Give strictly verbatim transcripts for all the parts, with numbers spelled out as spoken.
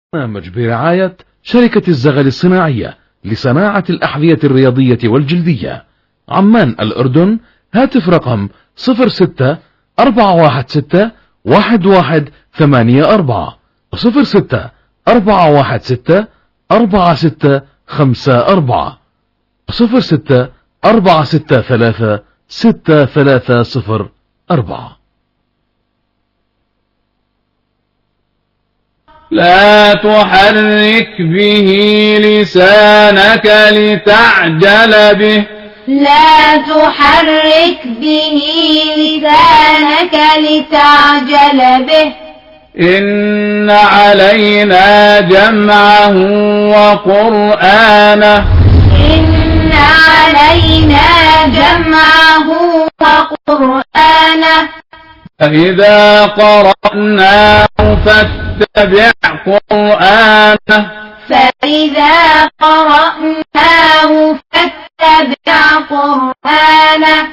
برنامج برعاية شركة الزغل الصناعية لصناعة الأحذية الرياضية والجلدية، عمان الأردن. هاتف رقم صفر ستة أربعة واحد ستة واحد واحد ثمانية أربعة صفر ستة أربعة واحد ستة أربعة ستة خمسة أربعة صفر ستة أربعة ستة ثلاثة ستة ثلاثة صفر أربعة. لا تحرك به لسانك لتعجل به لا تحرك به لسانك لتعجل به إن علينا جمعه وقرآنه إن علينا جمعه وقرآنه فإذا قرأناه فاتبع قرآنه فإذا قرأناه فاتبع قرآنه.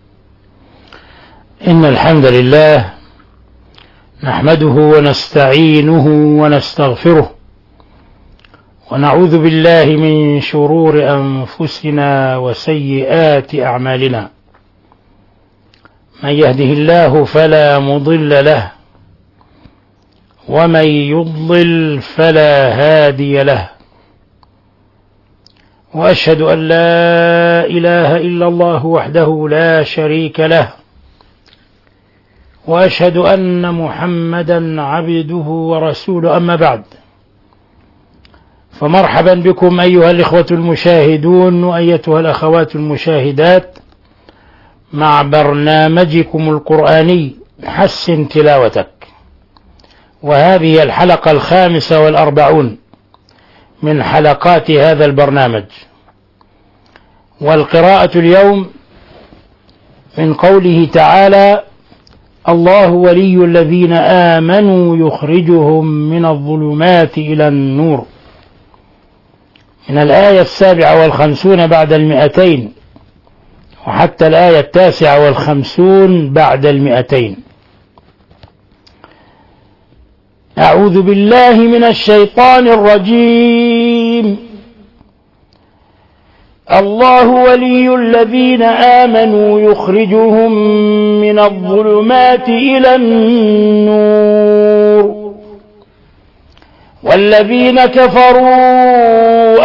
إن الحمد لله نحمده ونستعينه ونستغفره ونعوذ بالله من شرور أنفسنا وسيئات أعمالنا. من يهده الله فلا مضل له ومن يضلل فلا هادي له، وأشهد أن لا إله إلا الله وحده لا شريك له، وأشهد أن محمدا عبده ورسوله. أما بعد، فمرحبا بكم أيها الإخوة المشاهدون وأيتها الأخوات المشاهدات مع برنامجكم القرآني حسن تلاوتك، وهذه الحلقة الخامسة والأربعون من حلقات هذا البرنامج. والقراءة اليوم من قوله تعالى: الله ولي الذين آمنوا يخرجهم من الظلمات إلى النور، من الآية السابعة والخمسون بعد المئتين وحتى الآية التاسعة والخمسون بعد المئتين. أعوذ بالله من الشيطان الرجيم. الله ولي الذين آمنوا يخرجهم من الظلمات إلى النور، والذين كفروا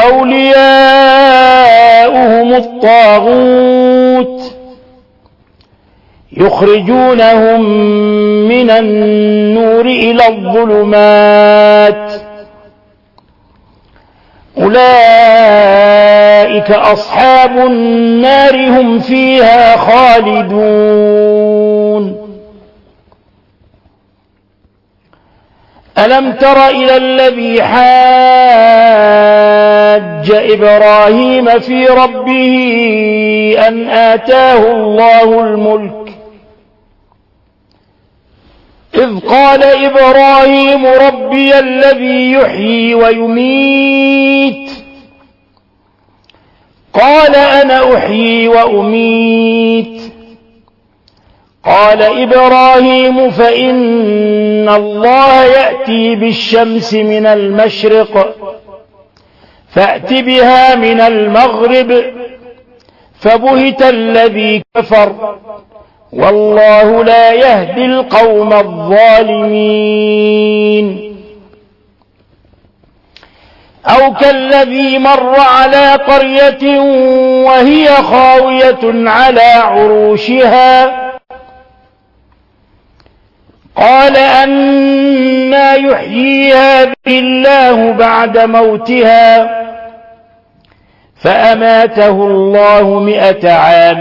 أولياؤهم الطاغوت يخرجونهم من النور إلى الظلمات، أولئك أصحاب النار هم فيها خالدون. ألم تر إلى الذي حاج إبراهيم في ربه أن آتاه الله الملك، إذ قال إبراهيم ربي الذي يحيي ويميت، قال أنا أحيي وأميت. قال إبراهيم فإن الله يأتي بالشمس من المشرق فأت بها من المغرب، فبهت الذي كفر والله لا يهدي القوم الظالمين. أو كالذي مر على قرية وهي خاوية على عروشها، قال أنى يحيي هذه الله بعد موتها، فأماته الله مئة عام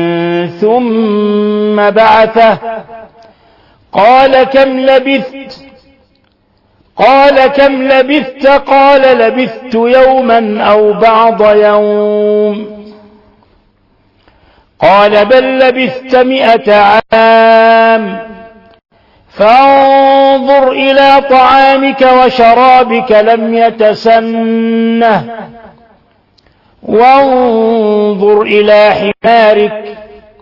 ثم بعثه، قال كم لبثت؟ قال كم لبثت؟ قال لبثت يوما أو بعض يوم. قال بل لبثت مئة عام. فانظر إلى طعامك وشرابك لم يتسنه، وانظر إلى حمارك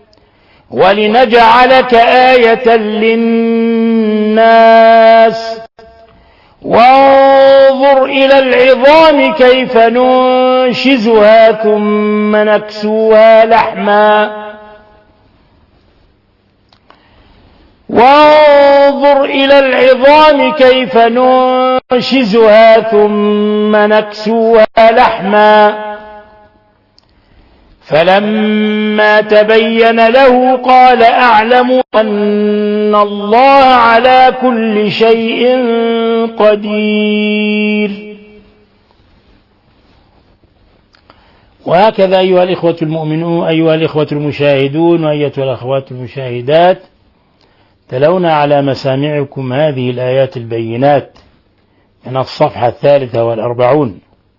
ولنجعلك آية للناس، وانظر وانظر إلى العظام كيف ننشزها ثم نكسوها لحما وانظر إلى العظام كيف ننشزها ثم نكسوها لحما فلما تبين له قال أعلم أن الله على كل شيء قدير. وهكذا أيها الإخوة المؤمنون أيها الإخوة المشاهدون وأيتها الأخوات المشاهدات، تلونا على مسامعكم هذه الآيات البينات من الصفحة الثالثة والأربعون.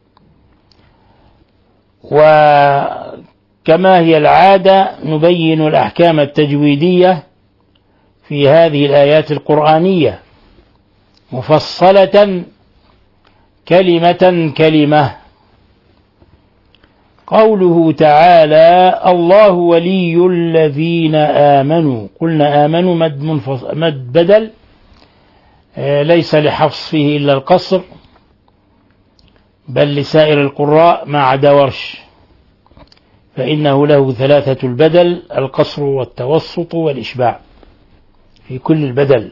وكما هي العادة نبين الأحكام التجويدية في هذه الآيات القرآنية مفصلة كلمة كلمة. قوله تعالى الله ولي الذين آمنوا، قلنا آمنوا مد, مد بدل ليس لحفص فيه إلا القصر بل لسائر القراء ما عدا ورش، فإنه له ثلاثة البدل القصر والتوسط والإشباع في كل البدل.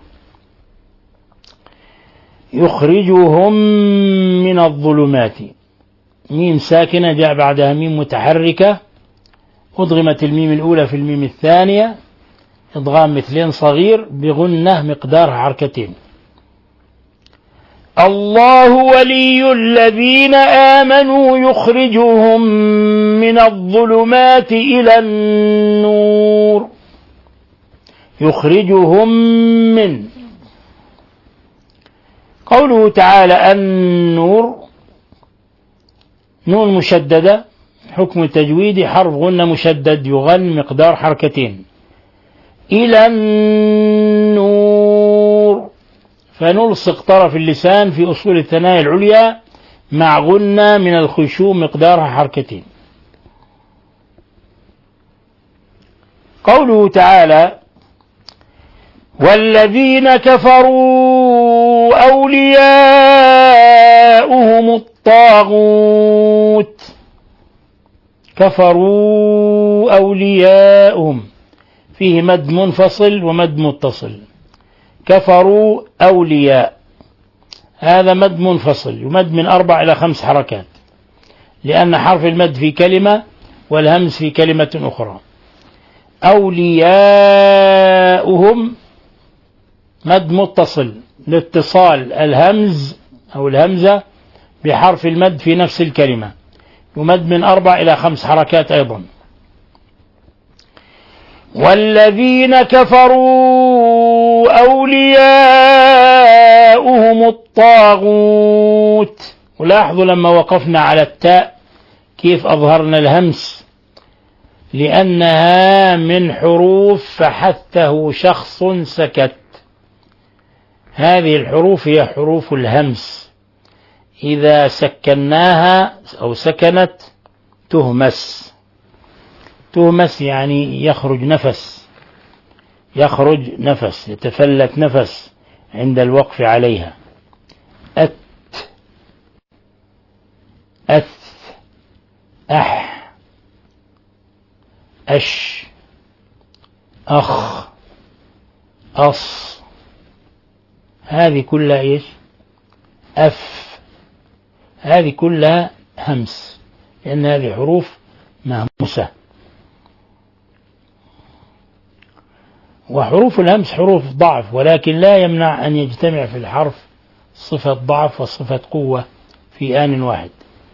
يخرجهم من الظلمات، ميم ساكنة جاء بعدها ميم متحركة أضغمت الميم الأولى في الميم الثانية إضغام مثلين صغير بغنة مقدار حركتين. الله ولي الذين آمنوا يخرجهم من الظلمات إلى النور. يخرجهم من، قوله تعالى النور نون مشددة، حكم التجويد حرف غنة مشدد يغن مقدار حركتين. إلى النور فنلصق طرف اللسان في أصول الثنايا العليا مع غنة من الخشوع مقدارها حركتين. قوله تعالى والذين كفروا أولياؤهم الطاغوت. كفروا أولياؤهم فيه مد منفصل ومد متصل. كفروا أولياء هذا مد منفصل يمد من أربع إلى خمس حركات لأن حرف المد في كلمة والهمز في كلمة أخرى. أولياؤهم مد متصل لاتصال الهمز أو الهمزة بحرف المد في نفس الكلمة يمد من أربع إلى خمس حركات أيضا. والذين كفروا أولياؤهم الطاغوت. ولاحظوا لما وقفنا على التاء كيف أظهرنا الهمس لأنها من حروف فحثه شخص سكت. هذه الحروف هي حروف الهمس، إذا سكناها أو سكنت تهمس. تهمس يعني يخرج نفس، يخرج نفس يتفلت نفس عند الوقف عليها. أت أث أح أش أخ أص، هذه كلها إيش؟ أف، هذه كلها همس لأن هذه حروف مهموسة. وحروف الهمس حروف ضعف ولكن لا يمنع أن يجتمع في الحرف صفة ضعف وصفة قوة في آن واحد.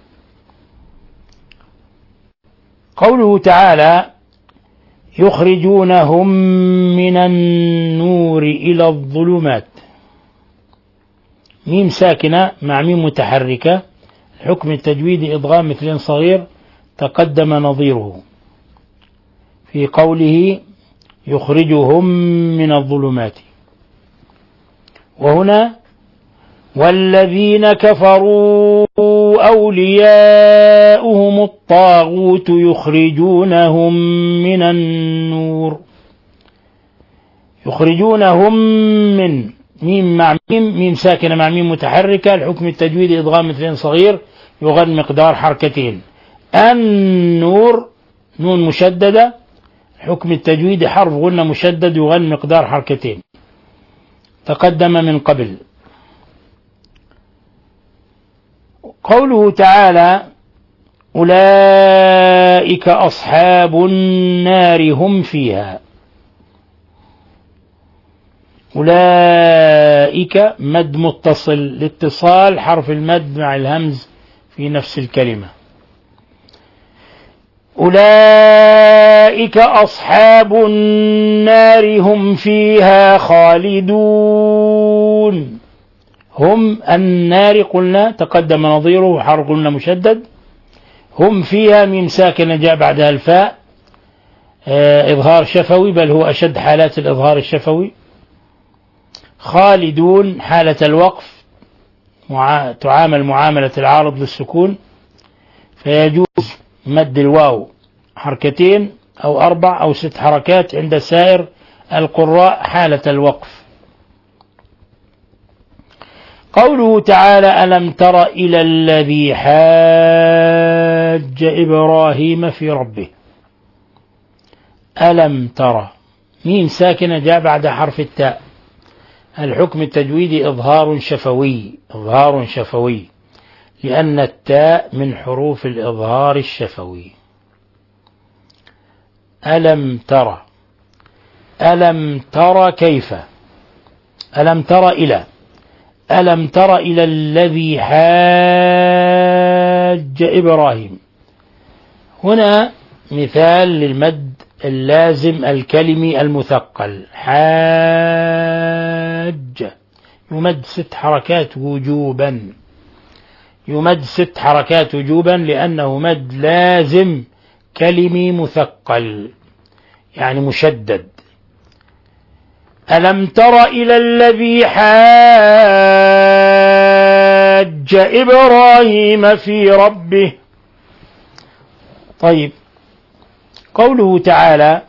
قوله تعالى يخرجونهم من النور إلى الظلمات، ميم ساكنة مع ميم متحركة، حكم التجويد إضغام مثلين صغير تقدم نظيره في قوله يخرجهم من الظلمات. وهنا والذين كفروا أولياؤهم الطاغوت يخرجونهم من النور. يخرجونهم من ميم مع ميم، ميم ساكنة مع ميم متحركة. الحكم التجويدي إدغام مثلين صغير يغن مقدار حركتين. النور نون مشددة، حكم التجويدي حرف غنة مشدد يغن مقدار حركتين، تقدم من قبل. قوله تعالى أولئك أصحاب النار هم فيها، أولئك مد متصل لاتصال حرف المد مع الهمز في نفس الكلمة. أولئك أصحاب النار هم فيها خالدون. هم النار قلنا تقدم نظيره حرف قلنا مشدد. هم فيها ميم ساكنة جاء بعدها الفاء، آه إظهار شفوي، بل هو أشد حالات الإظهار الشفوي. خالدون حالة الوقف مع... تعامل معاملة العارض للسكون، فيجوز مد الواو حركتين أو أربع أو ست حركات عند سائر القراء حالة الوقف. قوله تعالى ألم تر إلى الذي حاج إبراهيم في ربه. ألم تر ميم ساكنة جاء بعد حرف التاء، الحكم التجويدي إظهار شفوي، إظهار شفوي لأن التاء من حروف الإظهار الشفوي. ألم تر، ألم تر كيف، ألم تر إلى، ألم تر إلى الذي حاج إبراهيم. هنا مثال للمد اللازم الكلمي المثقل، حاج يمد ست حركات وجوبا، يمد ست حركات وجوبا لأنه مد لازم كلمي مثقل يعني مشدد. ألم تر إلى الذي حاج إبراهيم في ربه. طيب قوله تعالى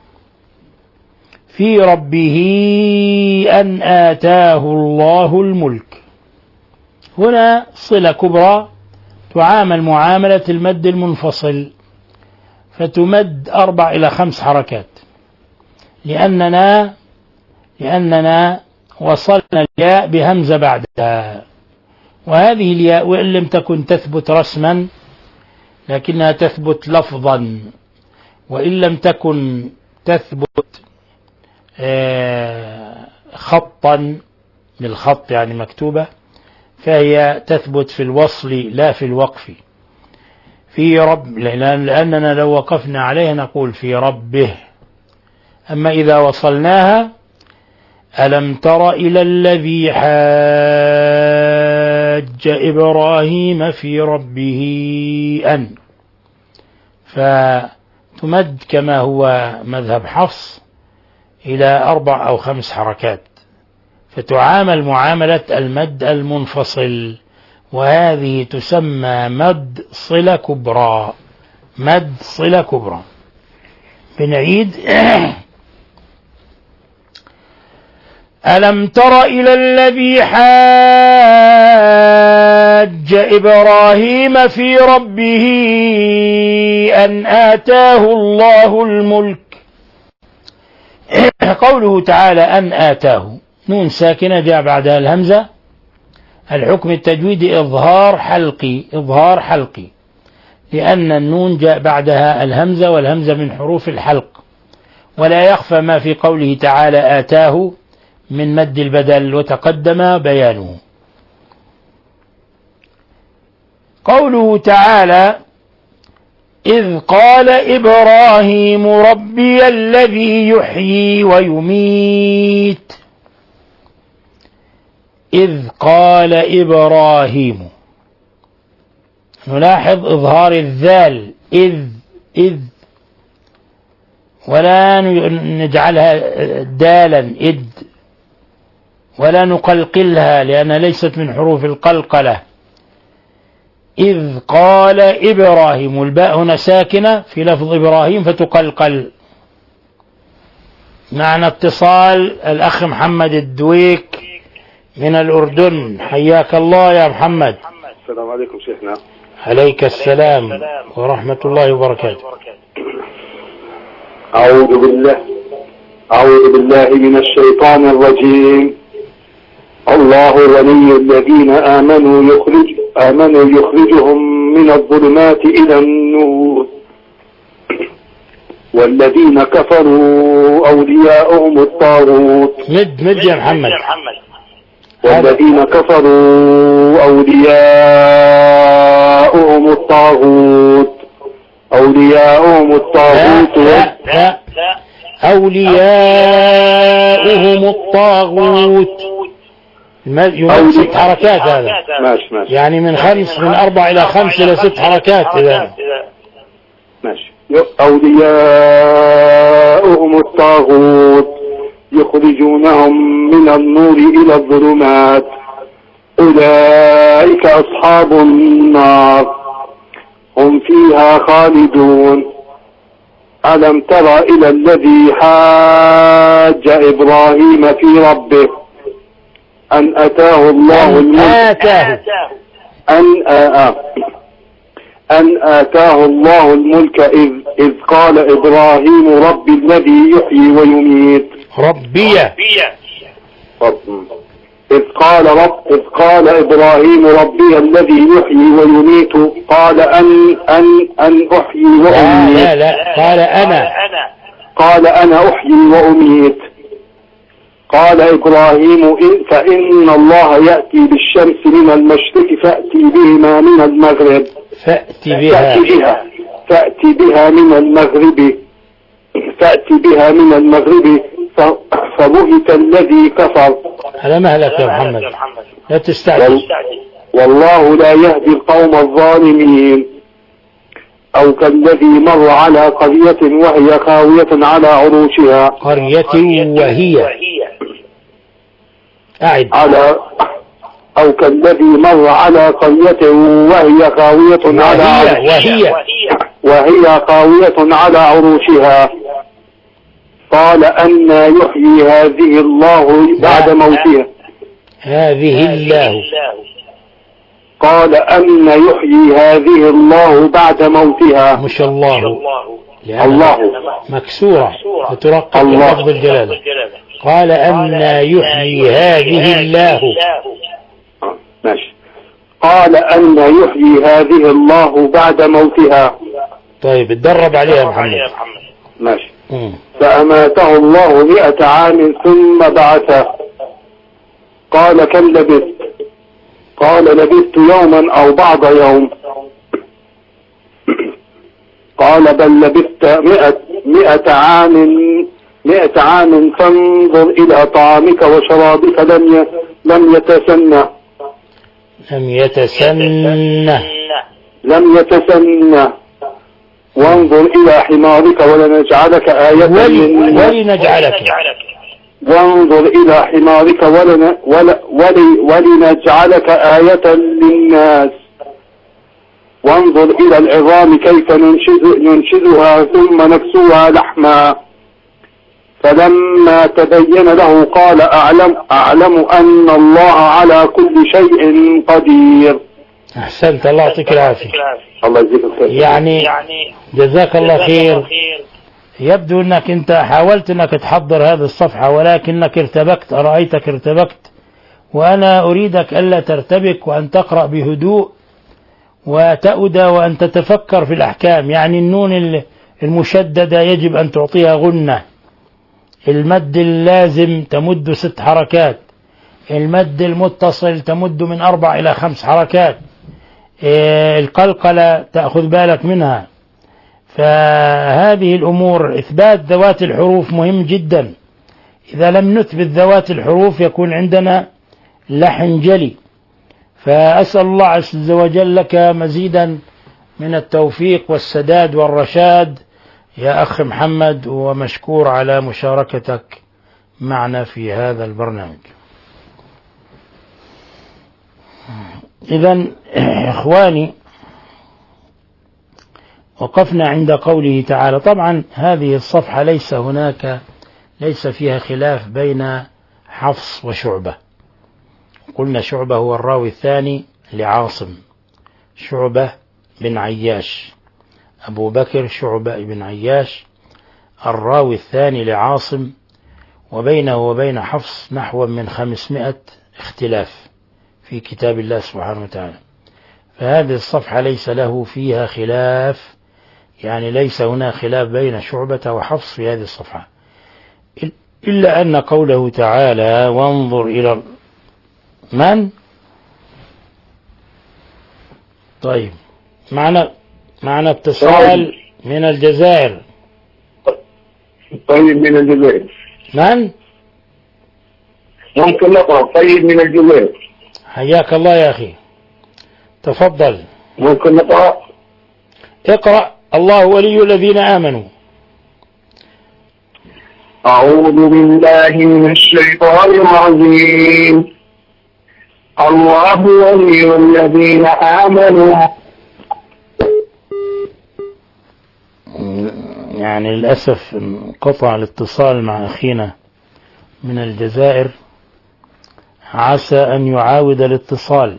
في ربه أن آتاه الله الملك، هنا صلة كبرى تعامل معاملة المد المنفصل، فتمد أربع إلى خمس حركات لأننا لأننا وصلنا الياء بهمزة بعدها، وهذه الياء وإن لم تكن تثبت رسما لكنها تثبت لفظا، وإن لم تكن تثبت خطا بالخط يعني مكتوبة، فهي تثبت في الوصل لا في الوقف. في رب، لأننا لو وقفنا عليها نقول في ربه، أما إذا وصلناها ألم تر إلى الذي حاج إبراهيم في ربه أن، فتمد كما هو مذهب حفص إلى أربع أو خمس حركات، فتعامل معاملة المد المنفصل، وهذه تسمى مد صلة كبرى، مد صلة كبرى. بنعيد ألم تر إلى الذي حاج إبراهيم في ربه أن آتاه الله الملك. قوله تعالى أن آتاه نون ساكنة جاء بعدها الهمزة، الحكم التجويدي إظهار حلقي، إظهار حلقي لأن النون جاء بعدها الهمزة، والهمزة من حروف الحلق، ولا يخفى ما في قوله تعالى آتاه من مد البدل وتقدم بيانه. قوله تعالى إذ قال إبراهيم ربي الذي يحيي ويميت. إذ قال إبراهيم، نلاحظ إظهار الذال إذ إذ ولا نجعلها دالا إذ، ولا نقلقلها لأنها ليست من حروف القلقلة. إذ قال إبراهيم، الباء هنا ساكنة في لفظ إبراهيم فتقلقل. معنى اتصال الأخ محمد الدويك من الأردن، حياك الله يا محمد. السلام عليكم شيخنا. عليك السلام ورحمة الله وبركاته. أعوذ بالله أعوذ بالله من الشيطان الرجيم. الله ولي الذين آمنوا يخرج آمنوا يخرجهم من الظلمات إلى النور والذين كفروا أولياؤهم الطاغوت. مد مد يا محمد. والذين كفروا أولياؤهم الطاغوت أولياؤهم الطاغوت لا لا أولياؤهم الطاغوت. يمد ست حركات هذا. ماشي ماشي. يعني من خمس من أربع إلى خمس إلى ست حركات إذا. ماشي. أولياؤهم الطاغوت يخرجونهم من النور إلى الظلمات أولئك أصحاب النار هم فيها خالدون. ألم تر إلى الذي حاج إبراهيم في ربه أن أتاه الله الملك أن آه أن آتاه الله الملك إذ, إذ قال إبراهيم ربي الذي يحيي ويميت. ربي رب إذ قال رب إذ قال إبراهيم ربي الذي يحيي ويميت قال أن أن أن أحيي وأميت. لا لا قال أنا قال أنا أحيي وأميت. قال إبراهيم إن فإن الله يأتي بالشمس من المشرق فأتي بهما من المغرب فأتي بها فأتي بها من المغرب فأتي بها من المغرب فبهت الذي كفر. على مهلك يا محمد لا تستعجل. والله لا يهدي القوم الظالمين. أو كالذي مر على قرية وهي خاوية على عروشها. قرية وهي أعد. على أو كالذي مر على قرية وهي خاوية على وهي وهي خاوية على عروشها قال أن يحيي هذه الله بعد موتها. هذه الله قال أن يحيي هذه الله بعد موتها. مش الله الله مكسورة فترقق لفظ الجلالة. قال أن يحيي هذه الله. ماشي. قال أن يحيي هذه الله بعد موتها. طيب اتدرب عليها محمد. ماشي. مم. فأماته الله مئة عام ثم بعثه. قال كم لبثت؟ قال لبثت يوما أو بعض يوم. قال بل لبثت مئة, مئة عام مئة عام فانظر إلى طعامك وشرابك لم لم يتسنى لم يتسنى لم يتسنى وانظر إلى حمارك ولنجعلك آية للناس ولنجعلك وانظر إلى حمارك ولن ول ول ولنجعلك آية للناس وانظر إلى العظام كيف ننشز ننشزها ثم نكسوها لحما. فلما تبين له قال أعلم أعلم أن الله على كل شيء قدير. أحسنت الله يعطيك العافية. الله يجزيك الخير. يعني جزاك الله خير. يبدو أنك أنت حاولت أنك تحضر هذه الصفحة ولكنك ارتبكت. أرأيتك ارتبكت وأنا أريدك ألا ترتبك وأن تقرأ بهدوء وتأودى وأن تتفكر في الأحكام. يعني النون المشددة يجب أن تعطيها غنة. المد اللازم تمد ست حركات. المد المتصل تمد من أربع إلى خمس حركات. القلقلة تأخذ بالك منها. فهذه الأمور إثبات ذوات الحروف مهم جدا. إذا لم نثبت ذوات الحروف يكون عندنا لحن جلي. فأسأل الله عز وجل لك مزيدا من التوفيق والسداد والرشاد يا أخ محمد، ومشكور على مشاركتك معنا في هذا البرنامج. إذن إخواني وقفنا عند قوله تعالى. طبعا هذه الصفحة ليس هناك ليس فيها خلاف بين حفص وشعبة. قلنا شعبة هو الراوي الثاني لعاصم، شعبة بن عياش، أبو بكر شعبة بن عياش الراوي الثاني لعاصم، وبينه وبين حفص نحو من خمسمائة اختلاف في كتاب الله سبحانه وتعالى. فهذه الصفحة ليس له فيها خلاف، يعني ليس هنا خلاف بين شعبة وحفص في هذه الصفحة، إلا أن قوله تعالى وانظر إلى من. طيب معنا معنا اتصال من الجزائر. طيب من الجزائر. من؟ ممكن نقرأ. طيب من الجزائر. حياك الله يا أخي، تفضل. ممكن نقرأ. اقرأ. الله ولي الذين آمنوا. أعوذ بالله من الشيطان الرجيم. الله ولي الذين آمنوا. يعني للأسف انقطع الاتصال مع أخينا من الجزائر، عسى أن يعاود الاتصال.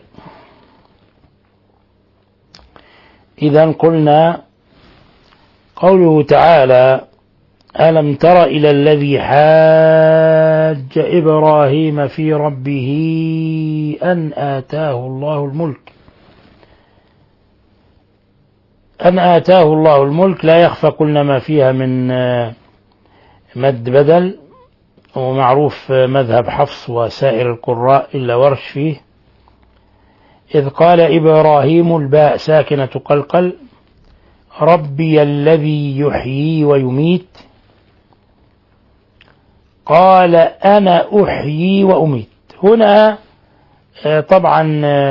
إذن قلنا قوله تعالى ألم تر إلى الذي حاج إبراهيم في ربه أن آتاه الله الملك. أن آتاه الله الملك لا يخفى، قلنا ما فيها من مد بدل، ومعروف مذهب حفص وسائر القراء إلا ورش فيه. إذ قال إبراهيم الباء ساكنة قلقل ربي الذي يحيي ويميت، قال أنا أحيي وأميت. هنا طبعا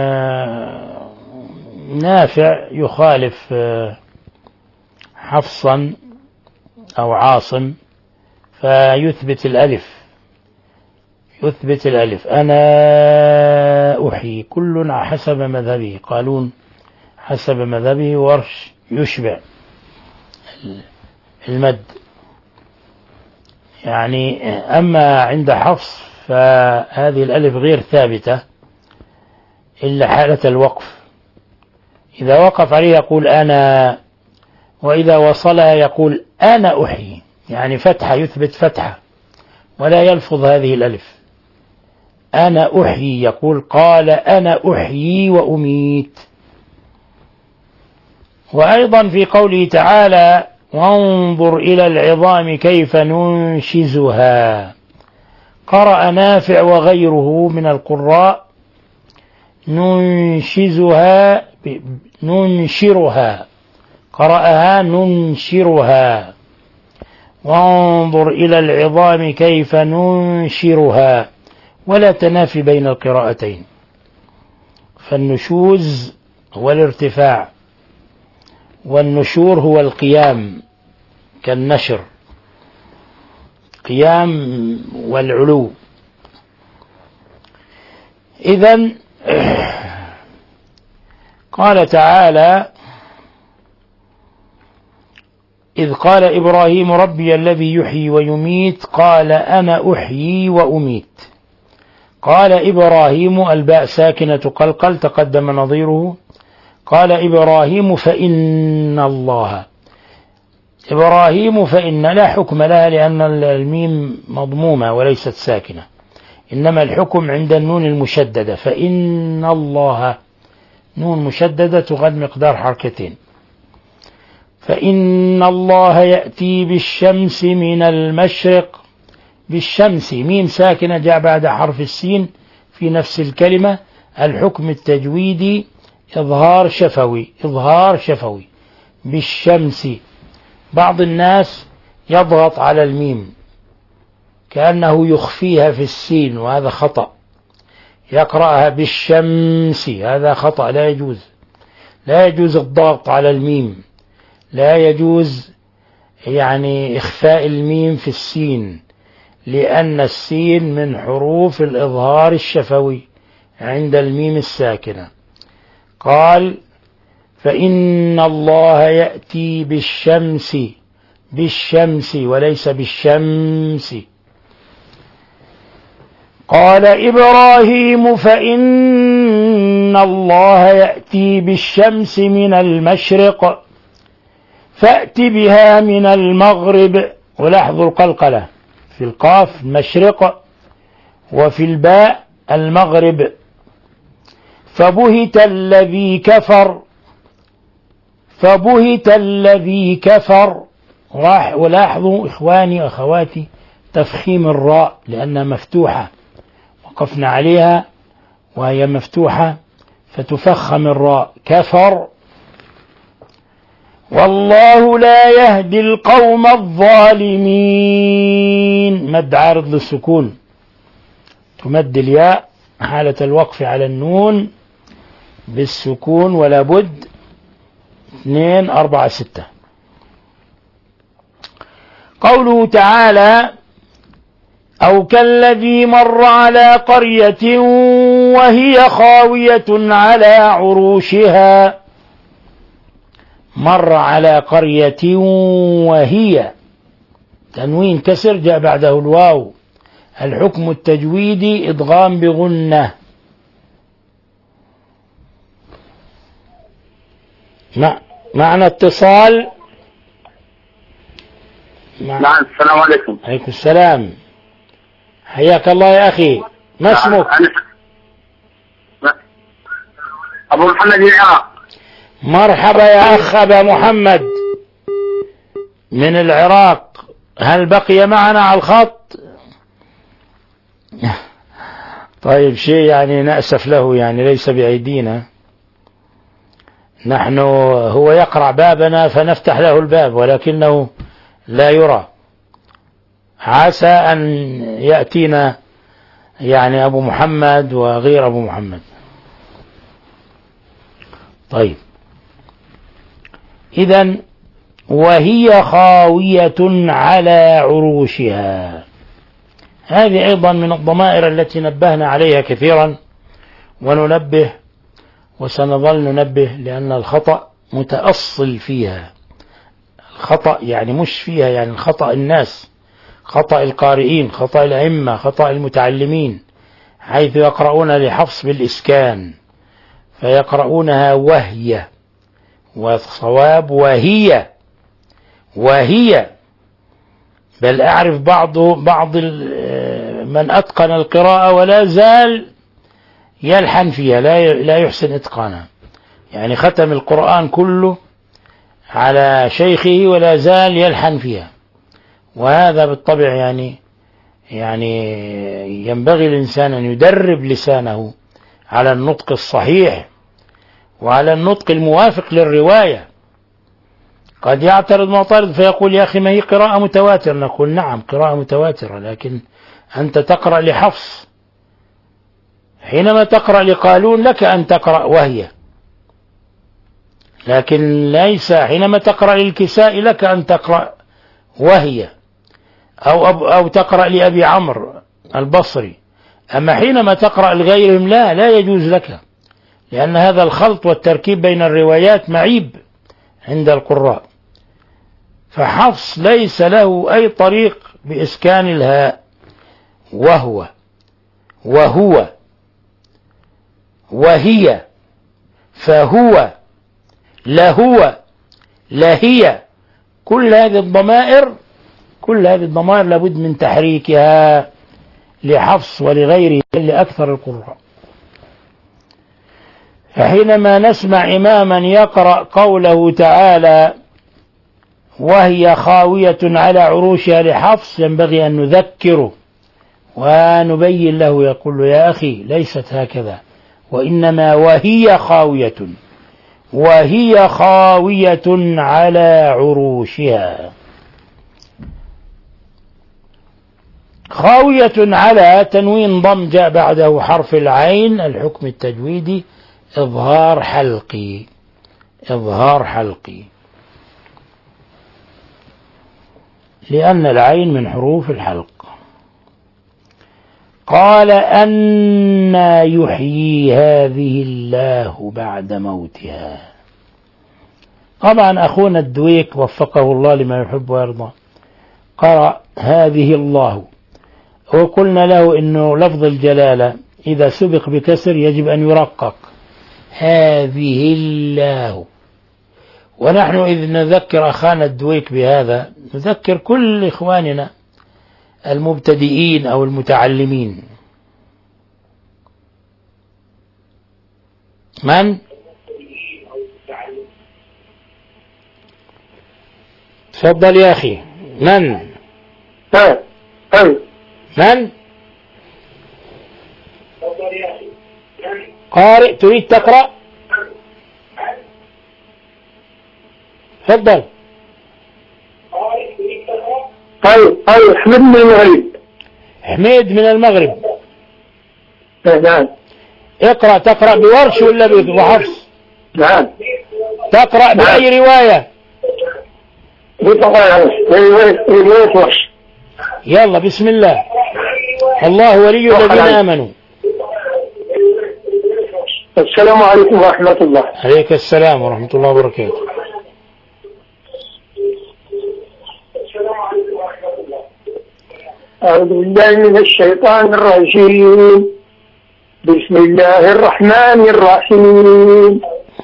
نافع يخالف حفصا أو عاصم فيثبت الألف، يثبت الألف أنا أحيي، كل حسب مذهبه. قالون حسب مذهبه، ورش يشبع المد. يعني أما عند حفص فهذه الألف غير ثابتة إلا حالة الوقف، إذا وقف عليه يقول أنا، وإذا وصلها يقول أنا أحيي، يعني فتحة، يثبت فتحة ولا يلفظ هذه الألف. أنا أحيي يقول قال أنا أحيي وأميت. وأيضا في قوله تعالى وانظر إلى العظام كيف ننشزها، قرأ نافع وغيره من القراء ننشزها ننشرها، قرأها ننشرها. وانظر إلى العظام كيف ننشرها، ولا تنافي بين القراءتين، فالنشوز هو الارتفاع والنشور هو القيام كالنشر، قيام والعلو. إذن قال تعالى إذ قال إبراهيم ربي الذي يحيي ويميت قال أنا أحيي وأميت. قال إبراهيم الباء ساكنة قلقل تقدم نظيره. قال إبراهيم فإن الله، إبراهيم فإن لا حكم لها لأن الميم مضمومة وليست ساكنة، إنما الحكم عند النون المشددة، فإن الله نون مشددة تغد مقدار حركتين. فإن الله يأتي بالشمس من المشرق، بالشمس ميم ساكنة جاء بعد حرف السين في نفس الكلمة. الحكم التجويدي إظهار شفوي، إظهار شفوي بالشمس. بعض الناس يضغط على الميم كأنه يخفيها في السين، وهذا خطأ، يقرأها بالشمس، هذا خطأ، لا يجوز، لا يجوز الضغط على الميم، لا يجوز يعني إخفاء الميم في السين، لأن السين من حروف الإظهار الشفوي عند الميم الساكنة. قال فإن الله يأتي بالشمس، بالشمس وليس بالشمس. قال إبراهيم فإن الله يأتي بالشمس من المشرق فأت بها من المغرب. ولاحظوا القلقلة في القاف المشرق وفي الباء المغرب. فبهت الذي كفر فبهت الذي كفر. ولاحظوا إخواني وأخواتي تفخيم الراء لأنها مفتوحة، وقفنا عليها وهي مفتوحة فتفخم الراء. كفر. والله لا يهدي القوم الظالمين. مد عارض للسكون، تمد الياء حالة الوقف على النون بالسكون ولا بد. اثنين أربعة ستة. قوله تعالى أو كالذي مر على قرية وهي خاوية على عروشها. مر على قرية وهي، تنوين كسر جاء بعده الواو. الحكم التجويدي إدغام بغنة. مع معنى اتصال. نعم. السلام عليكم. عليكم السلام، حياك الله يا أخي. ما اسمك؟ أبو محمد من العراق. مرحبا يا أخ أبا محمد من العراق. هل بقي معنا على الخط؟ طيب، شيء يعني نأسف له، يعني ليس بأيدينا نحن. هو يقرع بابنا فنفتح له الباب ولكنه لا يرى. عسى أن يأتينا يعني أبو محمد وغير أبو محمد. طيب، إذن وهي خاوية على عروشها، هذه أيضا من الضمائر التي نبهنا عليها كثيرا وننبه وسنظل ننبه، لأن الخطأ متأصل فيها. الخطأ يعني مش فيها، يعني الخطأ الناس، خطأ القارئين، خطأ الأئمة، خطأ المتعلمين، حيث يقرؤون لحفص بالإسكان فيقرؤونها وهي، والصواب وهي وهي. بل أعرف بعض بعض من أتقن القراءة ولا زال يلحن فيها، لا لا يحسن إتقانها، يعني ختم القرآن كله على شيخه ولا زال يلحن فيها. وهذا بالطبع يعني يعني ينبغي الإنسان أن يدرب لسانه على النطق الصحيح وعلى النطق الموافق للرواية. قد يعترض معترض فيقول يا أخي ما هي قراءة متواترة. نقول نعم قراءة متواترة، لكن أنت تقرأ لحفص. حينما تقرأ لقالون لك أن تقرأ وهي، لكن ليس حينما تقرأ للكساء لك أن تقرأ وهي، أو, أو, أو تقرأ لأبي عمرو البصري. أما حينما تقرأ لغيرهم لا لا يجوز لك، لأن هذا الخلط والتركيب بين الروايات معيب عند القراء. فحفص ليس له أي طريق بإسكان الهاء. وهو وهو وهي فهو لهو لهي، كل هذه الضمائر كل هذه الضمائر لابد من تحريكها لحفص ولغيره لأكثر القراء. فحينما نسمع إماما يقرأ قوله تعالى وهي خاوية على عروشها لحفص ينبغي أن نذكره ونبين له، يقول له يا أخي ليست هكذا، وإنما وهي خاوية وهي خاوية على عروشها. خاوية على تنوين ضم جاء بعده حرف العين. الحكم التجويدي إظهار حلقي إظهار حلقي لأن العين من حروف الحلق. قال أنى يحيي هذه الله بعد موتها. طبعا أخونا الدويك وفقه الله لما يحب ويرضى قرأ هذه الله وقلنا له إنه لفظ الجلالة إذا سبق بكسر يجب أن يرقق، هذه الله. ونحن إذ نذكر أخانا الدويك بهذا نذكر كل إخواننا المبتدئين أو المتعلمين. من؟ تفضل يا أخي. من؟ ها ها من؟ قارئ تريد تقرأ؟ تفضل. طيب طيب حميد من المغرب. حميد من المغرب. نعم. اقرأ. تقرأ بورش ولا بحفص؟ نعم. تقرأ بأي رواية؟ رواية ورش. يلا بسم الله. الله ولي الذين آمنوا. السلام عليكم ورحمة الله. عليك السلام ورحمة الله وبركاته. أعوذ بالله من الشيطان الرجيم. بسم الله الرحمن الرحيم.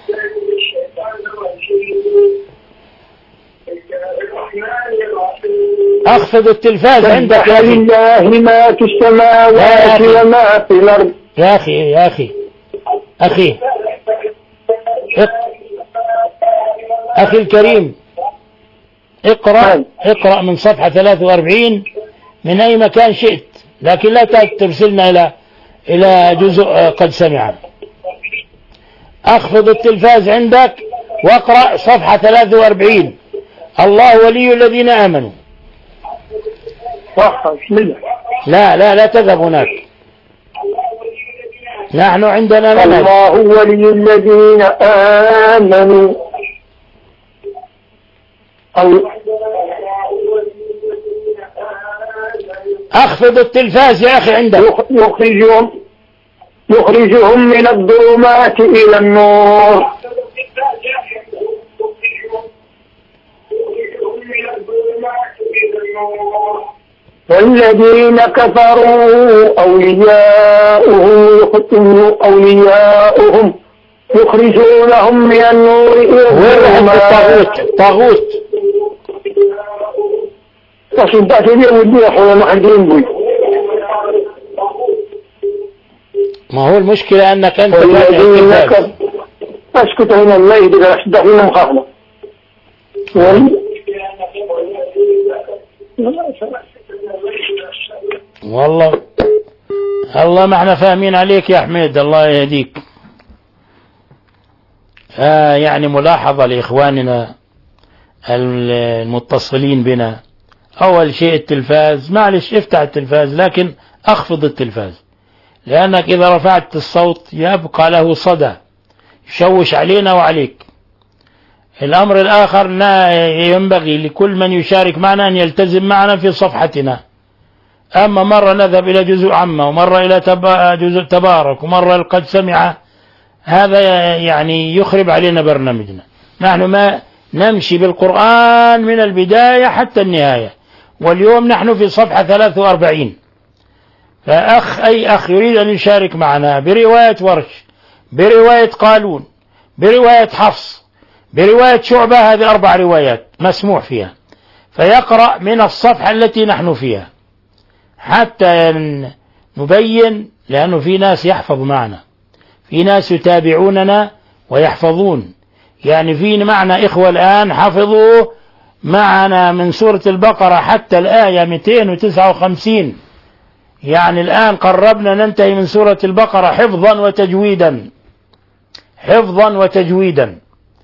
أخفض التلفاز عندك يا أخي. لله ما في السماوات وما في الأرض. يا أخي يا أخي أخي أخي الكريم، اقرأ اقرأ من صفحة ثلاثة وأربعين من أي مكان شئت، لكن لا ترسلنا إلى إلى جزء قد سمع. أخفض التلفاز عندك واقرأ صفحة ثلاثة وأربعين. الله ولي الذين آمنوا. بسم الله. لا لا لا تذهب هناك، نحن عندنا منهج. الله ولي الذين آمنوا. أخفض التلفاز يا أخي عندك. يخرجهم يخرجهم من الظلمات إلى النور. والذين كفروا أولياؤهم أولياؤهم يخرجونهم من النور إلى الظلمات. طاغوت تصدقت لي ودي أخوة ما عندهم بي. ما هو المشكلة أنك أنت أسكت هنا الله يدك أصدق لنا مخافنا. والله الله ما احنا فاهمين عليك يا حميد، الله يهديك. آه يعني ملاحظة لإخواننا المتصلين بنا، أول شيء التلفاز، معلش افتح التلفاز لكن أخفض التلفاز، لأنك إذا رفعت الصوت يبقى له صدى يشوش علينا وعليك. الأمر الآخر ينبغي لكل من يشارك معنا أن يلتزم معنا في صفحتنا. أما مرة نذهب إلى جزء عامة ومرة إلى جزء تبارك ومرة قد سمع، هذا يعني يخرب علينا برنامجنا. نحن ما نمشي بالقرآن من البداية حتى النهاية، واليوم نحن في صفحة ثلاثة وأربعين. فأخ أي أخ يريد أن يشارك معنا برواية ورش، برواية قالون، برواية حفص، برواية شعبة، هذه أربع روايات مسموح فيها، فيقرأ من الصفحة التي نحن فيها حتى نبين، لأنه في ناس يحفظ معنا، في ناس يتابعوننا ويحفظون. يعني في معنا إخوة الآن حفظوا معنا من سورة البقرة حتى الآية مئتين وتسعة وخمسين، يعني الآن قربنا ننتهي من سورة البقرة حفظا وتجويدا، حفظا وتجويدا.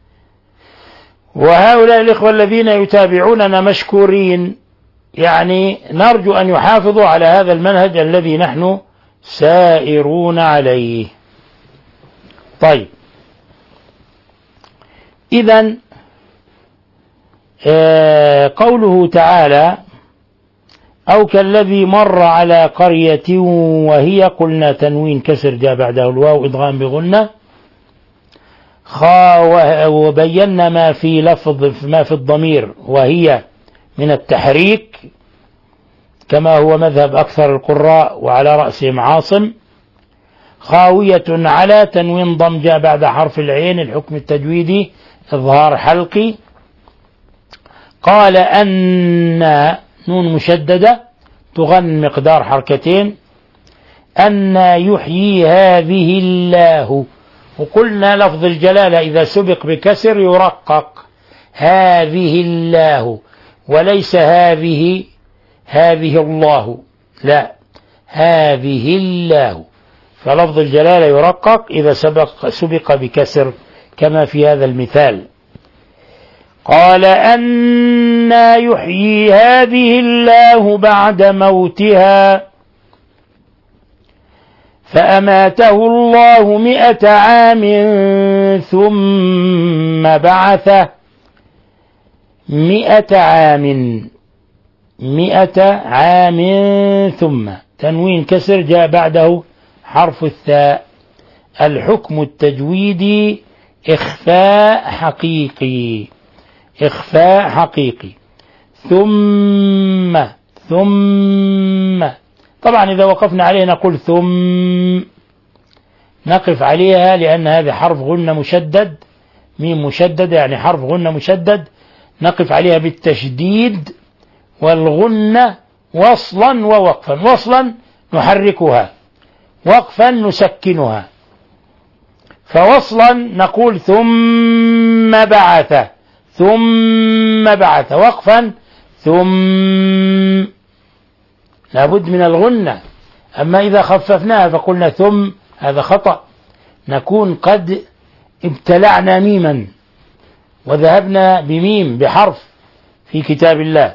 وهؤلاء الإخوة الذين يتابعوننا مشكورين، يعني نرجو أن يحافظوا على هذا المنهج الذي نحن سائرون عليه. طيب، إذن آه قوله تعالى أو كالذي مر على قرية وهي، قلنا تنوين كسر جاء بعده الواو إدغام بغنة، خا وبينا ما في لفظ ما في الضمير وهي من التحريك، كما هو مذهب أكثر القراء وعلى رأسهم عاصم. خاوية على تنوين ضم جاء بعد حرف العين، الحكم التجويدي إظهار حلقي. قال أن نون مشددة تغن مقدار حركتين، أن يحيي هذه الله. وقلنا لفظ الجلالة إذا سبق بكسر يرقق، هذه الله، وليس هذه هذه الله، لا، هذه الله. فلفظ الجلالة يرقق إذا سبق سبق بكسر كما في هذا المثال. قال أن يحيي هذه الله بعد موتها فأماته الله مئة عام ثم بعثه. مئة عام، مئة عام ثم تنوين كسر جاء بعده حرف الثاء. الحكم التجويدي إخفاء حقيقي، إخفاء حقيقي. ثم ثم طبعا إذا وقفنا عليه نقول ثم، نقف عليها لأن هذا حرف غنة مشدد، ميم مشدد يعني حرف غنة مشدد، نقف عليها بالتشديد والغنة وصلا ووقفا. وصلا نحركها، وقفا نسكنها. فوصلا نقول ثم بعث، ثم بعث. وقفا ثم، لابد من الغنة. أما إذا خففناها فقلنا ثم، هذا خطأ، نكون قد ابتلعنا ميما وذهبنا بميم بحرف في كتاب الله.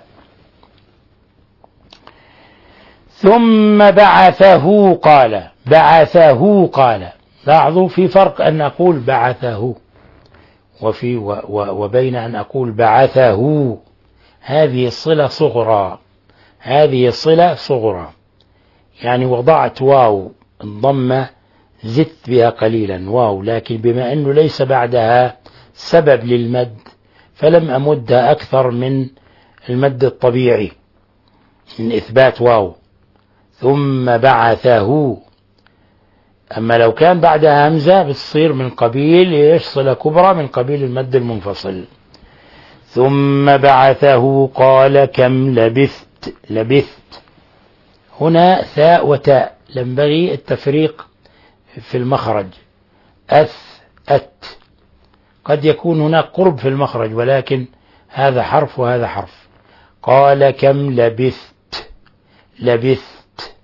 ثم بعثه قال، بعثه قال. لاحظوا في فرق أن أقول بعثه وفي و و وبين أن أقول بعثه. هذه الصلة صغرى، هذه الصلة صغرى، يعني وضعت واو الضمة زدت بها قليلا واو، لكن بما أنه ليس بعدها سبب للمد فلم أمدها أكثر من المد الطبيعي من إثبات واو. ثم بعثه. أما لو كان بعدها همزة بتصير من قبيل إيش؟ صلة كبرى من قبيل المد المنفصل. ثم بعثه قال كم لبثت. لبثت هنا ثاء وتاء، ينبغي التفريق في المخرج. أث أت، قد يكون هناك قرب في المخرج ولكن هذا حرف وهذا حرف. قال كم لبثت. لبثت،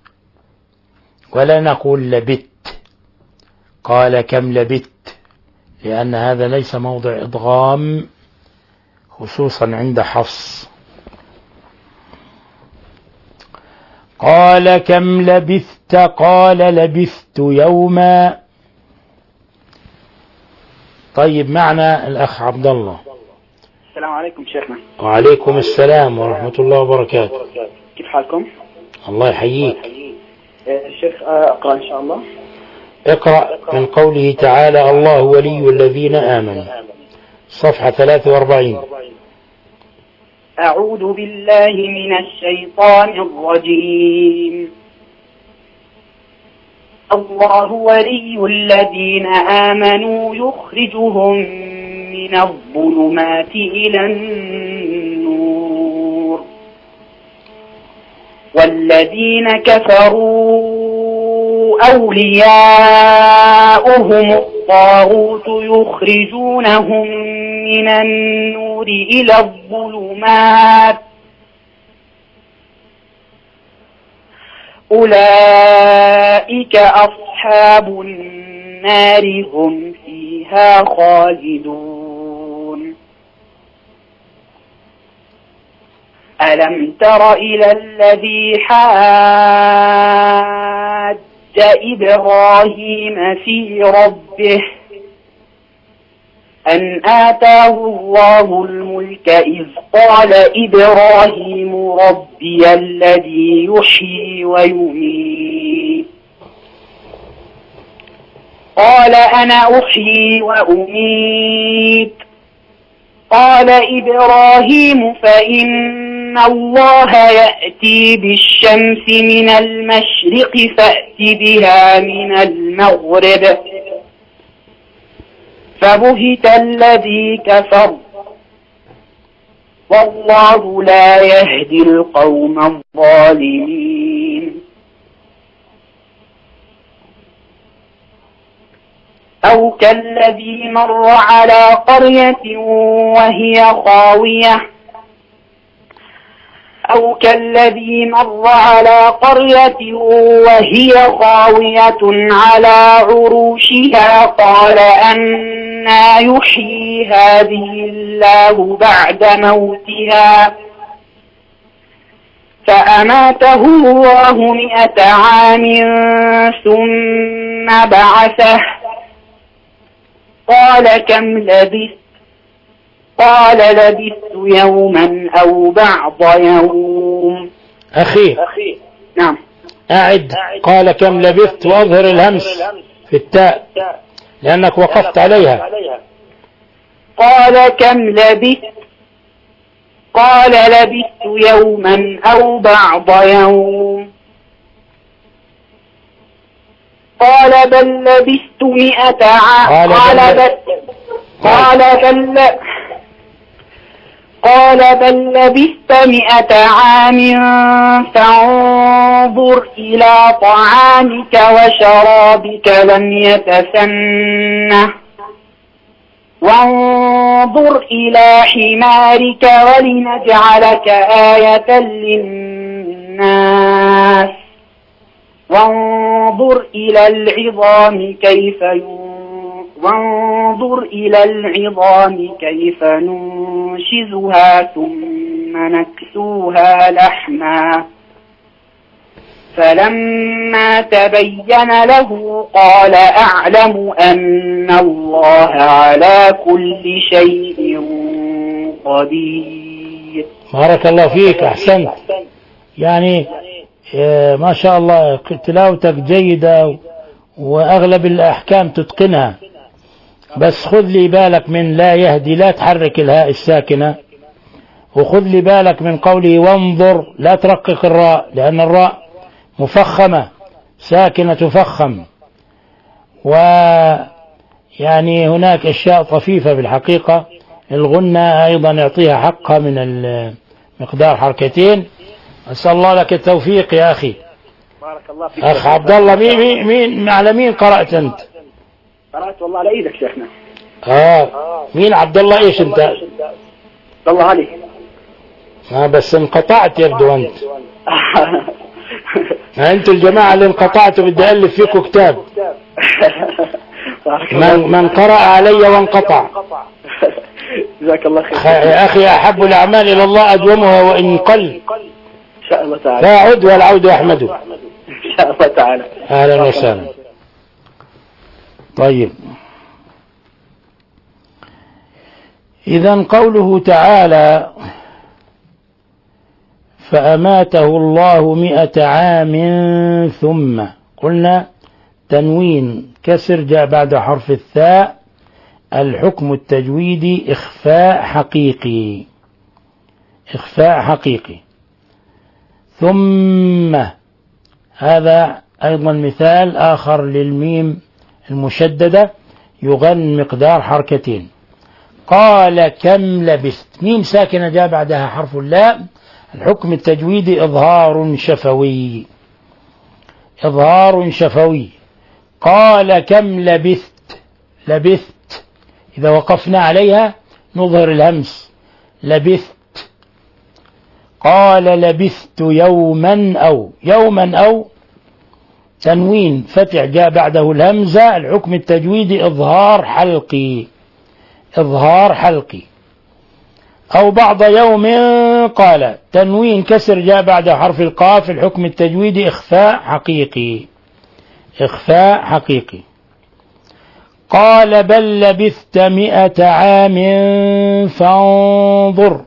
ولا نقول لبت. قال كم لبت، لأن هذا ليس موضع إدغام خصوصا عند حص. قال كم لبثت. قال لبثت يوما. طيب معنا الأخ عبد الله. السلام عليكم شيخنا. وعليكم السلام ورحمة الله وبركاته. كيف حالكم؟ الله يحييك. الشيخ أقرأ إن شاء الله. اقرأ من قوله تعالى الله ولي الذين آمنوا، صفحة ثلاثة وأربعين. أعوذ بالله من الشيطان الرجيم. الله ولي الذين آمنوا يخرجهم من الظلمات إلى النور، والذين كفروا أولياؤهم الطاغوت يخرجونهم من النور إلى الظلمات، أولئك أصحاب النار هم فيها خالدون. ألم تر إلى الذي حاج إبراهيم في ربه أن آتاه الله الملك إذ قال إبراهيم ربي الذي يحيي ويميت، قال أنا أحيي وأميت، قال إبراهيم فإن الله يأتي بالشمس من المشرق فأت بها من المغرب فبهت الذي كفر والله لا يهدي القوم الظالمين أو كالذي مر على قرية وهي خاوية أو كالذي مر على قرية وهي خاوية على عروشها قال أنى يحيي هذه الله بعد موتها فأماته الله مئة عام ثم بعثه قال كم لبثت قال لبثت يوما أو بعض يوم. أخي نعم أعد قال كم لبثت وأظهر الهمس في التاء لأنك وقفت عليها. قال كم لبثت قال لبثت يوما أو بعض يوم قال بل لبثت مئة عام قال بل قال بل قال بل لبثت مئة عام فانظر إلى طعامك وشرابك لم يتسنه وانظر إلى حمارك ولنجعلك آية للناس وانظر إلى العظام كيف وانظر إلى العظام كيف ننشزها ثم نكسوها لحما فلما تبين له قال أعلم أن الله على كل شيء قدير. بارك الله فيك أحسنت. يعني ما شاء الله تلاوتك جيدة وأغلب الأحكام تتقنها بس خذ لي بالك من لا يهدي لا تحرك الهاء الساكنة وخذ لي بالك من قوله وانظر لا ترقق الراء لأن الراء مفخمة ساكنة تفخم ويعني هناك أشياء طفيفة بالحقيقة الغنة أيضا يعطيها حقها من مقدار حركتين. أسأل الله لك التوفيق يا أخي. بارك الله فيك. أخ عبد الله مين مين على مين قرأت أنت؟ قرأت والله على إيدك شيخنا. آه مين عبد الله إيش أنت؟ عبد الله علي. آه بس انقطعت يبدو أنت. أنت الجماعة اللي انقطعتوا بدي ألف فيكم كتاب. من من قرأ علي وانقطع. جزاك الله خير. يا أخي أحب الأعمال إلى الله أدومها وإن قل. إن شاء الله تعالى. لا عد والعود أحمده. إن شاء الله تعالى. أهلا وسهلا. طيب إذن قوله تعالى فأماته الله مئة عام ثم قلنا تنوين كسر جاء بعد حرف الثاء الحكم التجويدي إخفاء حقيقي إخفاء حقيقي ثم هذا أيضا مثال آخر للميم المشددة يغن مقدار حركتين. قال كم لبثت ميم ساكنة جاء بعدها حرف اللاء الحكم التجويدي إظهار شفوي إظهار شفوي. قال كم لبثت لبثت إذا وقفنا عليها نظهر الهمس لبثت. قال لبثت يوما أو يوما أو تنوين فتح جاء بعده الهمزة الحكم التجويدي إظهار حلقي إظهار حلقي. أو بعض يوم قال تنوين كسر جاء بعد حرف القاف الحكم التجويدي إخفاء حقيقي إخفاء حقيقي. قال بل لبثت مئة عام فانظر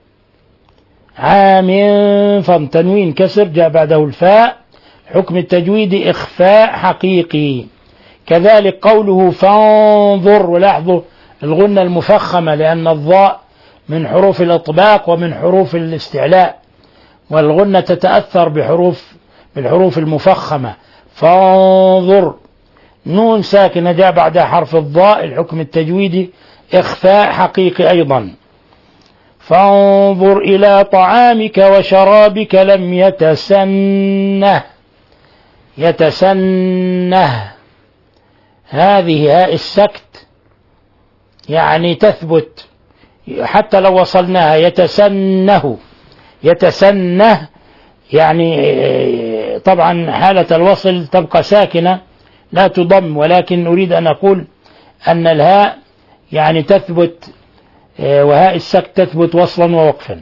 عام فان تنوين كسر جاء بعده الفاء حكم التجويدي إخفاء حقيقي. كذلك قوله فانظر ولاحظوا الغنة المفخمة لأن الضاء من حروف الإطباق ومن حروف الاستعلاء، والغنة تتأثر بحروف بالحروف المفخمة. فانظر، نون ساكنة جاء بعدها حرف الضاء، الحكم التجويدي إخفاء حقيقي أيضا. فانظر إلى طعامك وشرابك لم يتسنه، يتسنه هذه هاء السكت يعني تثبت حتى لو وصلناها. يتسنه، يتسنه يعني طبعا حالة الوصل تبقى ساكنة لا تضم، ولكن أريد أن أقول أن الهاء يعني تثبت، وهاء السكت تثبت وصلا ووقفا.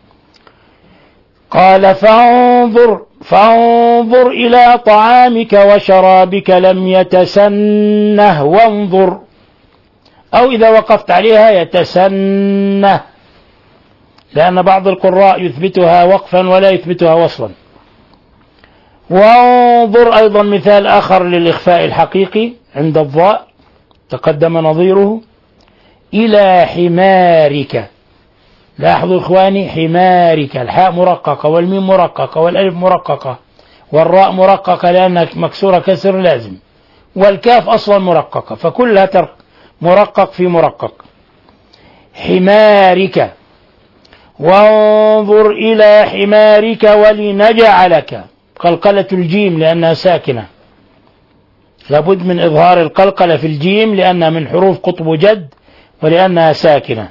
قال فانظر فانظر إلى طعامك وشرابك لم يتسنه وانظر، أو إذا وقفت عليها يتسنه، لأن بعض القراء يثبتها وقفا ولا يثبتها وصلا. وانظر أيضا مثال آخر للإخفاء الحقيقي عند الضاء تقدم نظيره. إلى حمارك، لاحظوا إخواني، حمارك الحاء مرققة والميم مرققة والألف مرققة والراء مرققة لأنها مكسورة كسر لازم، والكاف أصلا مرققة، فكلها ترق مرقق في مرقق. حمارك، وانظر إلى حمارك ولنجعلك، قلقلة الجيم لأنها ساكنة، لابد من إظهار القلقلة في الجيم لأنها من حروف قطب جد ولأنها ساكنة.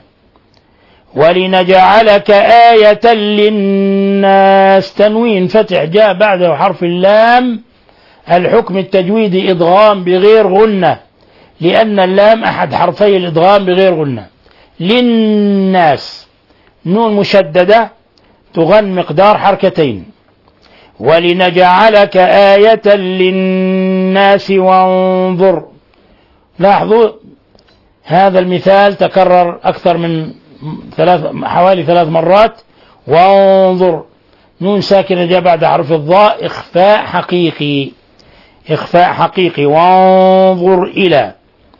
ولنجعلك آية للناس، تنوين فتح جاء بعده حرف اللام، الحكم التجويدي إدغام بغير غنة، لأن اللام أحد حرفي الإدغام بغير غنة. للناس، نون مشددة تغن مقدار حركتين. ولنجعلك آية للناس وانظر، لاحظوا هذا المثال تكرر أكثر من ثلاث حوالي ثلاث مرات. وانظر، نون ساكنة جاء بعد حرف الضاء، إخفاء حقيقي، إخفاء حقيقي. وانظر إلى،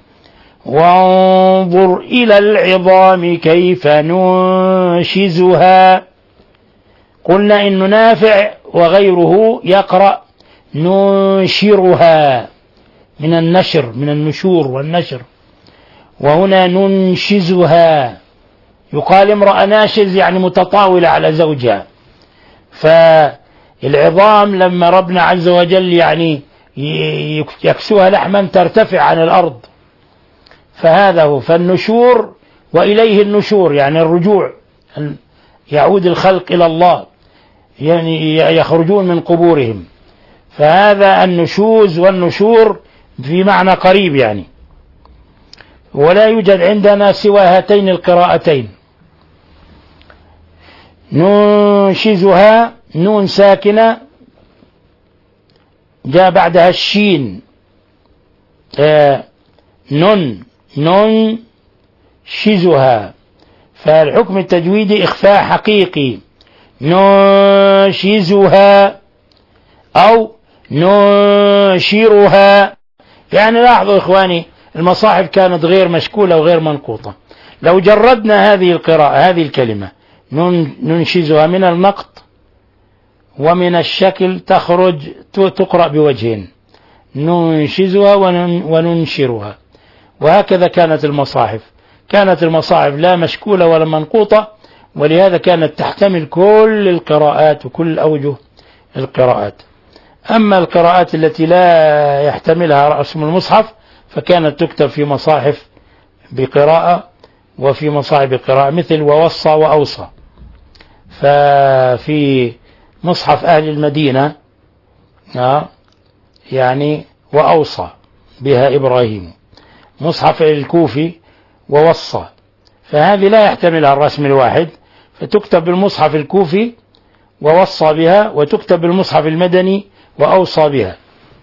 وانظر إلى العظام كيف ننشزها، قلنا إن نافع وغيره يقرأ ننشرها من النشر، من النشور والنشر، وهنا ننشزها، يقال امرأة ناشز يعني متطاولة على زوجها. فالعظام لما ربنا عز وجل يعني يكسوها لحما ترتفع عن الأرض، فهذا هو. فالنشور وإليه النشور يعني الرجوع، يعود الخلق إلى الله، يعني يخرجون من قبورهم، فهذا النشوز والنشور في معنى قريب يعني. ولا يوجد عندنا سوى هاتين القراءتين. ننشزها، نون ساكنة جاء بعدها الشين، آه نن ننشزها، فالحكم التجويدي إخفاء حقيقي. ننشزها أو ننشرها، يعني لاحظوا إخواني المصاحف كانت غير مشكولة وغير منقوطة. لو جردنا هذه القراءة، هذه الكلمة ننشزها من النقط ومن الشكل تخرج تقرأ بوجهين، ننشزها وننشرها، وهكذا كانت المصاحف. كانت المصاحف لا مشكولة ولا منقوطة، ولهذا كانت تحتمل كل القراءات وكل أوجه القراءات. أما القراءات التي لا يحتملها رسم المصحف فكانت تكتب في مصاحف بقراءة وفي مصاحف بقراءة، مثل ووصى وأوصى. ففي مصحف أهل المدينة يعني وأوصى بها إبراهيم، مصحف الكوفي ووصى، فهذه لا يحتملها الرسم الواحد، فتكتب بالمصحف الكوفي ووصى بها، وتكتب بالمصحف المدني وأوصى بها.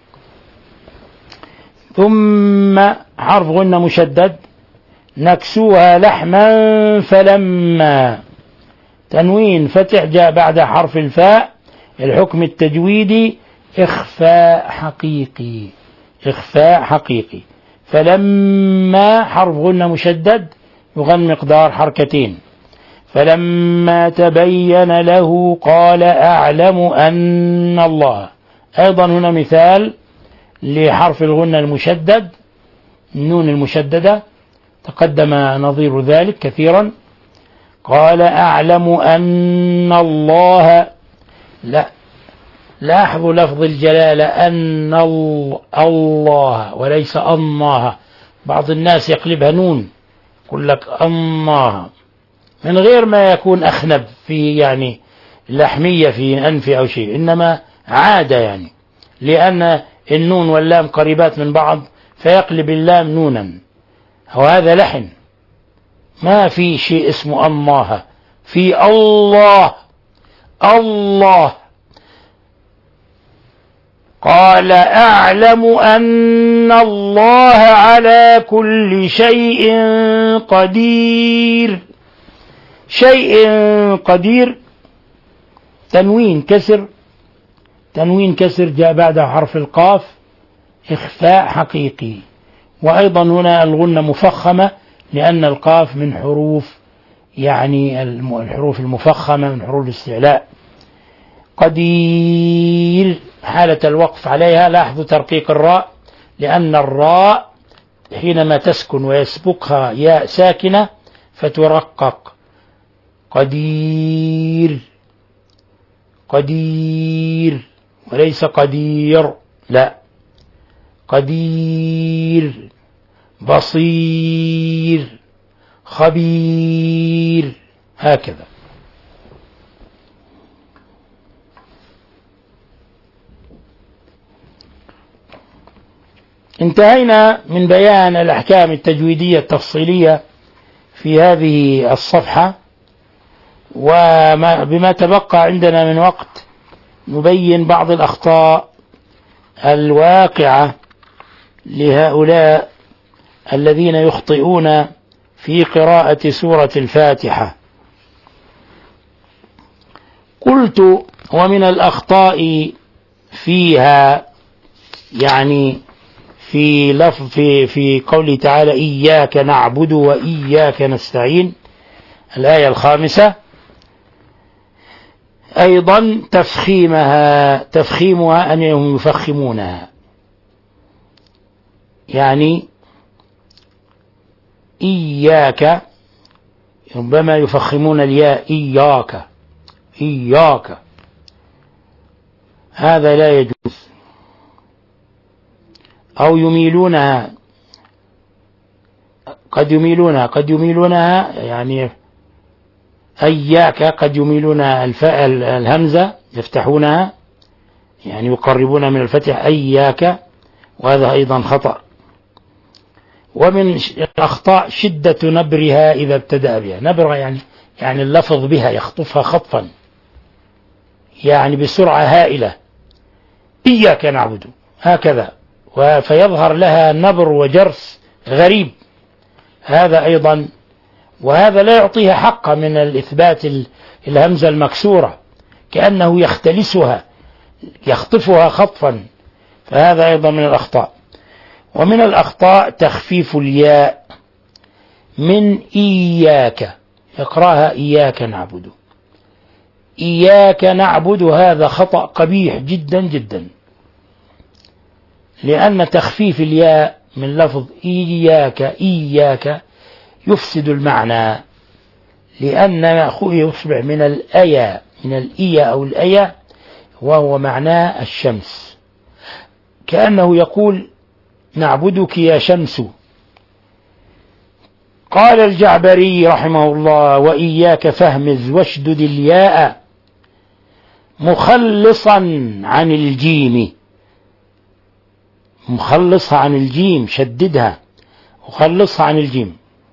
ثم حرف غنة مشدد، نكسوها لحما فلما، تنوين فتح جاء بعد حرف الفاء، الحكم التجويدي إخفاء حقيقي، إخفاء حقيقي. فلما حرف غنة مشدد يغن مقدار حركتين. فلما تبين له قال أعلم أن الله. أيضا هنا مثال لحرف الغنة المشدد، النون المشددة، تقدم نظير ذلك كثيرا. قال أعلم أن الله، لا لاحظوا لفظ الجلالة أن الله وليس الله. بعض الناس يقلبها نون، يقول لك الله من غير ما يكون أخنب في يعني لحمية في أنف أو شيء، إنما عادة يعني، لأن النون واللام قريبات من بعض فيقلب اللام نونا، وهذا لحن. ما في شيء اسمه الله، في الله الله. قال أعلم أن الله على كل شيء قدير. شيء قدير، تنوين كسر، تنوين كسر جاء بعد حرف القاف، إخفاء حقيقي. وأيضا هنا الغنة مفخمة لأن القاف من حروف يعني الحروف المفخمة من حروف الاستعلاء. قدير حالة الوقف عليها، لاحظوا ترقيق الراء، لأن الراء حينما تسكن ويسبقها ياء ساكنة فترقق. قدير قدير وليس قدير، لا، قدير. بصير خبير، هكذا. انتهينا من بيان الأحكام التجويدية التفصيلية في هذه الصفحة، وبما تبقى عندنا من وقت نبين بعض الأخطاء الواقعة لهؤلاء الذين يخطئون في قراءة سورة الفاتحة. قلت ومن الأخطاء فيها يعني في لفظ في في قوله تعالى إياك نعبد وإياك نستعين، الآية الخامسة، أيضا تفخيمها تفخيمها أنهم يفخمونها، يعني إياك ربما يفخمون الياء إياك إياك، هذا لا يجوز. أو يميلونها، قد يميلونها قد يميلونها يعني إياك، قد يميلون الفاء الهمزة يفتحونها يعني يقربون من الفتح إياك، وهذا أيضا خطأ. ومن الأخطاء شدة نبرها إذا ابتدأ بها، نبرها يعني يعني اللفظ بها يخطفها خطفا يعني بسرعة هائلة، إياك نعبد هكذا، فيظهر لها نبر وجرس غريب، هذا أيضا، وهذا لا يعطيها حق من الإثبات الهمزة المكسورة، كأنه يختلسها يخطفها خطفا، فهذا أيضا من الأخطاء. ومن الأخطاء تخفيف الياء من إياك، يقرأها إياك نعبد إياك نعبد، هذا خطأ قبيح جدا جدا، لأن تخفيف الياء من لفظ إياك إياك يفسد المعنى، لأن يصبح من الأيا من الإيا أو الأيا، وهو معناه الشمس، كأنه يقول نعبدك يا شمس. قال الجعبري رحمه الله وإياك فهمز واشدد الياء مخلصا عن الجيم، مخلصها عن الجيم، شددها وخلصها عن الجيم.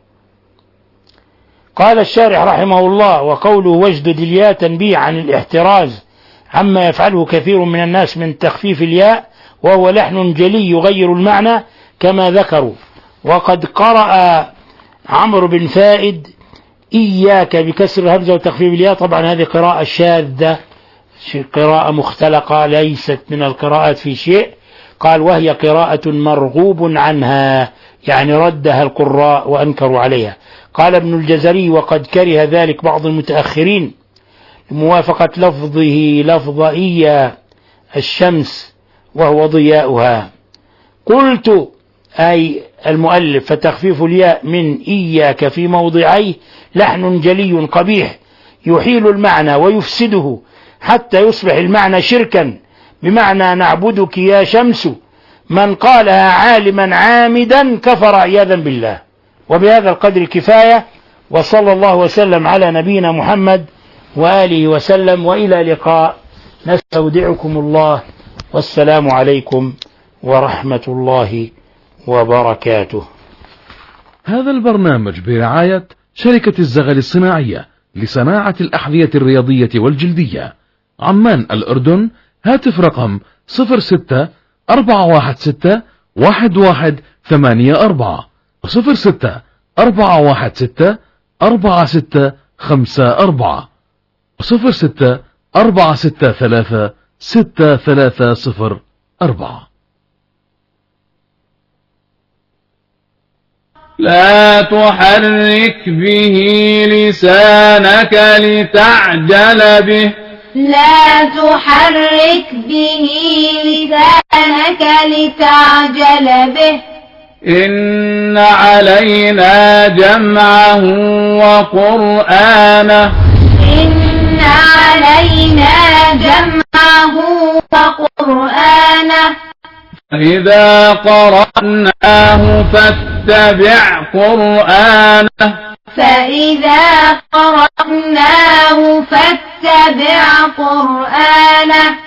قال الشارح رحمه الله وقوله واجدد الياء تنبيه عن الاحتراز عما يفعله كثير من الناس من تخفيف الياء، وهو لحن جلي يغير المعنى كما ذكروا. وقد قرأ عمرو بن فائد إياك بكسر الهمزة وتخفيف الياء، طبعا هذه قراءة شاذة، قراءة مختلقة ليست من القراءات في شيء. قال وهي قراءة مرغوب عنها، يعني ردها القراء وأنكروا عليها. قال ابن الجزري وقد كره ذلك بعض المتأخرين لموافقة لفظه لفظ إيا الشمس وهو ضياؤها. قلت أي المؤلف فتخفيف الياء من إياك في موضعيه لحن جلي قبيح يحيل المعنى ويفسده حتى يصبح المعنى شركا، بمعنى نعبدك يا شمس، من قالها عالما عامدا كفر عياذا بالله. وبهذا القدر كفاية، وصلى الله وسلم على نبينا محمد وآله وسلم، وإلى لقاء، نستودعكم الله، والسلام عليكم ورحمة الله وبركاته. هذا البرنامج برعاية شركة الزغل الصناعية لصناعة الأحذية الرياضية والجلدية، عمان الأردن. هاتف رقم صفر ستة أربعة واحد ستة واحد واحد ثمانية أربعة صفر ستة أربعة واحد ستة أربعة ستة خمسة أربعة صفر ستة أربعة ستة ثلاثة ستة ثلاثة صفر أربعة. لا تحرك به لسانك لتعجل به لا تحرك به لسانك لتعجل به إن علينا جمعه وقرآنه إن علينا جمعه وقرآنه فإذا قرأناه فاتبع قرآنه فإذا قرأناه فاتبع قرآنه